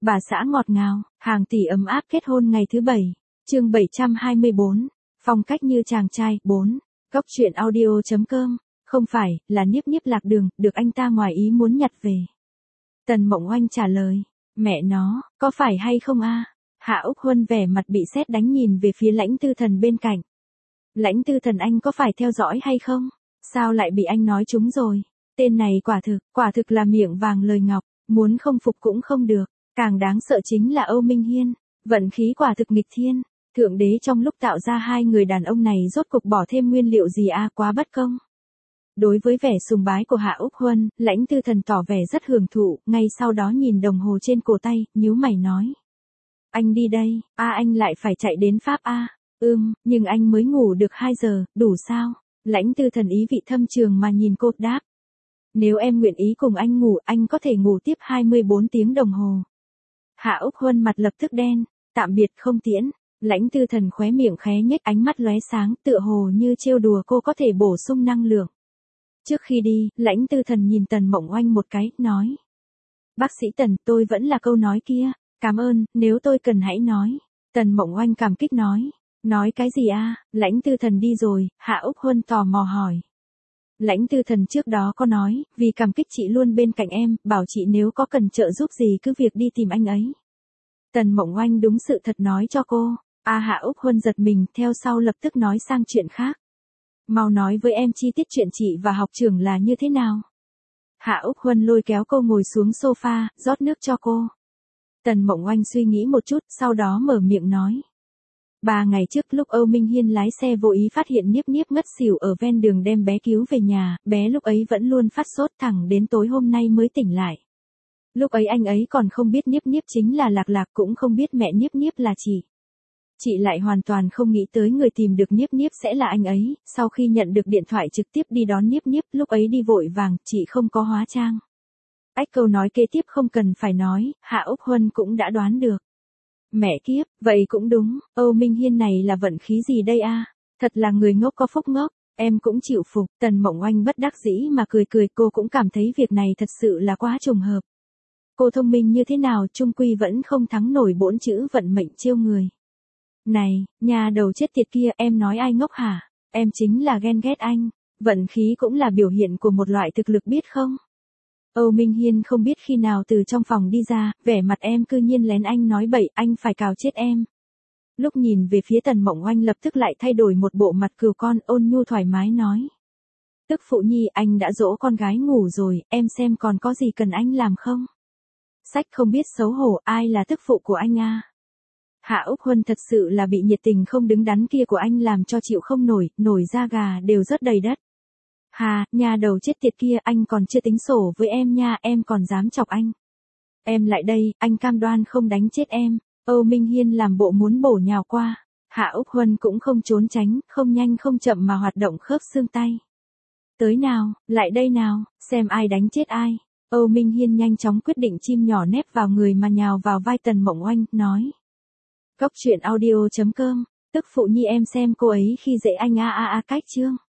Bà xã ngọt ngào, hàng tỷ ấm áp kết hôn ngày thứ 7. Chương 724. Phong cách như chàng trai 4. Góc truyện audio.com. Không phải, là Niếp Niếp lạc đường, được anh ta ngoài ý muốn nhặt về. Tần Mộng Oanh trả lời. Mẹ nó, có phải hay không a? Hạ Úc Huân vẻ mặt bị sét đánh nhìn về phía Lãnh Tư Thần bên cạnh. Lãnh Tư Thần, anh có phải theo dõi hay không? Sao lại bị anh nói trúng rồi? Tên này quả thực là miệng vàng lời ngọc, muốn không phục cũng không được. Càng đáng sợ chính là Âu Minh Hiên, vận khí quả thực nghịch thiên. Thượng đế trong lúc tạo ra hai người đàn ông này rốt cục bỏ thêm nguyên liệu gì a, quá bất công. Đối với vẻ sùng bái của Hạ Úc Huân, Lãnh Tư Thần tỏ vẻ rất hưởng thụ, ngay sau đó nhìn đồng hồ trên cổ tay, nhíu mày nói. Anh đi đây, anh lại phải chạy đến Pháp a? Nhưng anh mới ngủ được 2 giờ, đủ sao? Lãnh Tư Thần ý vị thâm trường mà nhìn cô, đáp. Nếu em nguyện ý cùng anh ngủ, anh có thể ngủ tiếp 24 tiếng đồng hồ. Hạ Úc Huân mặt lập tức đen, tạm biệt không tiễn. Lãnh Tư Thần khóe miệng khé nhếch, ánh mắt lóe sáng, tựa hồ như trêu đùa cô có thể bổ sung năng lượng. Trước khi đi, Lãnh Tư Thần nhìn Tần Mộng Oanh một cái, nói. Bác sĩ Tần, tôi vẫn là câu nói kia, cảm ơn, nếu tôi cần hãy nói. Tần Mộng Oanh cảm kích nói. Nói cái gì a? Lãnh Tư Thần đi rồi, Hạ Úc Huân tò mò hỏi. Lãnh Tư Thần trước đó có nói, vì cảm kích chị luôn bên cạnh em, bảo chị nếu có cần trợ giúp gì cứ việc đi tìm anh ấy. Tần Mộng Oanh đúng sự thật nói cho cô. Hạ Úc Huân giật mình, theo sau lập tức nói sang chuyện khác. Mau nói với em chi tiết chuyện chị và học trưởng là như thế nào. Hạ Úc Huân lôi kéo cô ngồi xuống sofa, rót nước cho cô. Tần Mộng Oanh suy nghĩ một chút, sau đó mở miệng nói. 3 ngày trước lúc Âu Minh Hiên lái xe vô ý phát hiện Niếp Niếp ngất xỉu ở ven đường đem bé cứu về nhà, bé lúc ấy vẫn luôn phát sốt thẳng đến tối hôm nay mới tỉnh lại. Lúc ấy anh ấy còn không biết Niếp Niếp chính là Lạc Lạc, cũng không biết mẹ Niếp Niếp là chị. Chị lại hoàn toàn không nghĩ tới người tìm được Niếp Niếp sẽ là anh ấy, sau khi nhận được điện thoại trực tiếp đi đón Niếp Niếp, lúc ấy đi vội vàng, chị không có hóa trang. Câu nói kế tiếp không cần phải nói, Hạ Úc Huân cũng đã đoán được. Mẹ kiếp, vậy cũng đúng, Âu Minh Hiên này là vận khí gì đây a? Thật là người ngốc có phúc ngốc, em cũng chịu phục. Tần Mộng Oanh bất đắc dĩ mà cười, cô cũng cảm thấy việc này thật sự là quá trùng hợp. Cô thông minh như thế nào chung quy vẫn không thắng nổi 4 chữ vận mệnh chiêu người. Này, nhà đầu chết tiệt kia, em nói ai ngốc hả? Em chính là ghen ghét anh, vận khí cũng là biểu hiện của một loại thực lực biết không? Âu Minh Hiên không biết khi nào từ trong phòng đi ra, vẻ mặt em cư nhiên lén anh nói bậy, anh phải cào chết em. Lúc nhìn về phía Tần Mộng Oanh lập tức lại thay đổi một bộ mặt cừu con, ôn nhu thoải mái nói. Tức phụ nhi, anh đã dỗ con gái ngủ rồi, em xem còn có gì cần anh làm không? Sách không biết xấu hổ, ai là tức phụ của anh a? Hạ Úc Huân thật sự là bị nhiệt tình không đứng đắn kia của anh làm cho chịu không nổi, nổi da gà đều rớt đầy đất. Hà, nhà đầu chết tiệt kia, anh còn chưa tính sổ với em nha, em còn dám chọc anh. Em lại đây, anh cam đoan không đánh chết em. Âu Minh Hiên làm bộ muốn bổ nhào qua. Hạ Úc Huân cũng không trốn tránh, không nhanh không chậm mà hoạt động khớp xương tay. Tới nào, lại đây nào, xem ai đánh chết ai. Âu Minh Hiên nhanh chóng quyết định, chim nhỏ nép vào người mà nhào vào vai Tần Mộng Oanh, nói. Góc truyện audio.com, tức phụ nhi em xem cô ấy khi dễ anh cách chương.